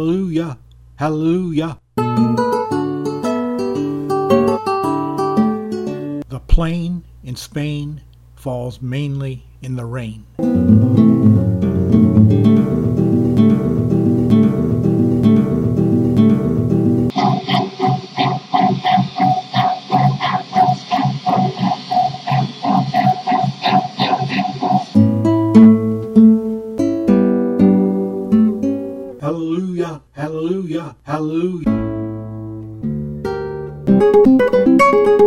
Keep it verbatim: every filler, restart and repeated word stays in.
hallelujah, hallelujah. The plain in Spain falls mainly in the rain. Hallelujah, hallelujah, hallelujah.